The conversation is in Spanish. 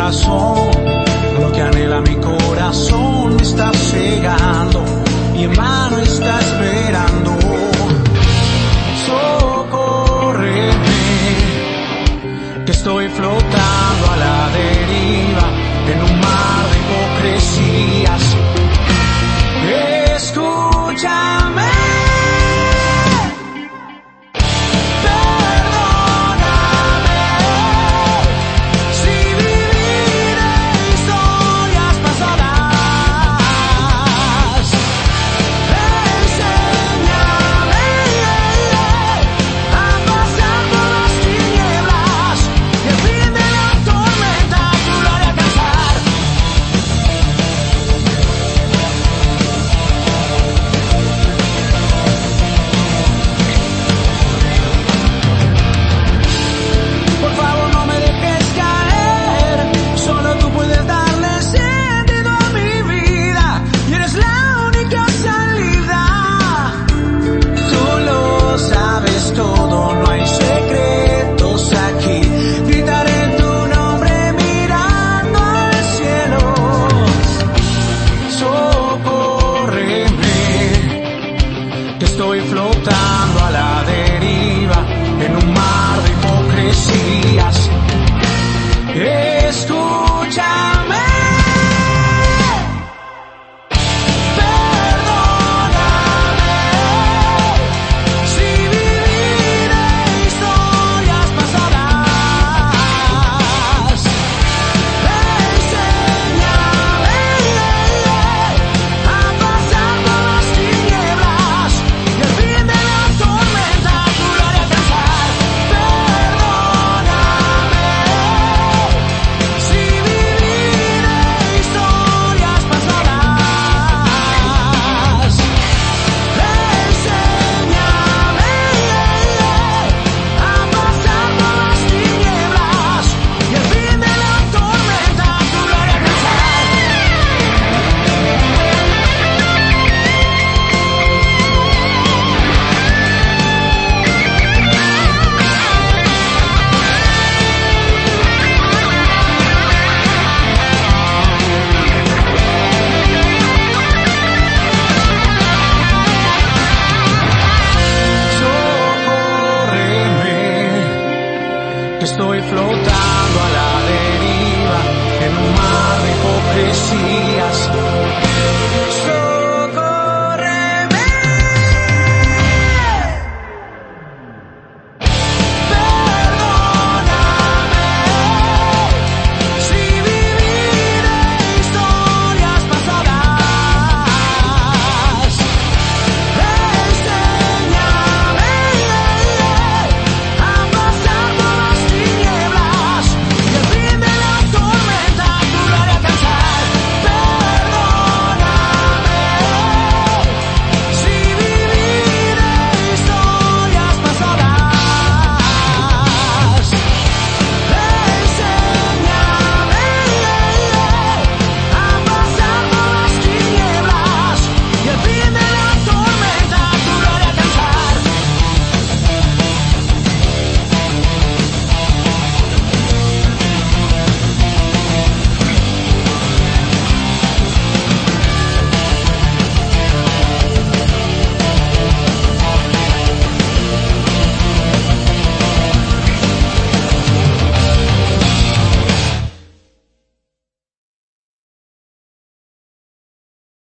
razón. Lo que anhela mi corazón me está cegando, mi mano está esperando. Socórreme, que estoy flotando a la deriva en un mar de hipocresías. Escúchame. Estoy flotando a la deriva en un mar de hipocresías. Escúchame. Estoy flotando a la deriva en un mar de hipocresías.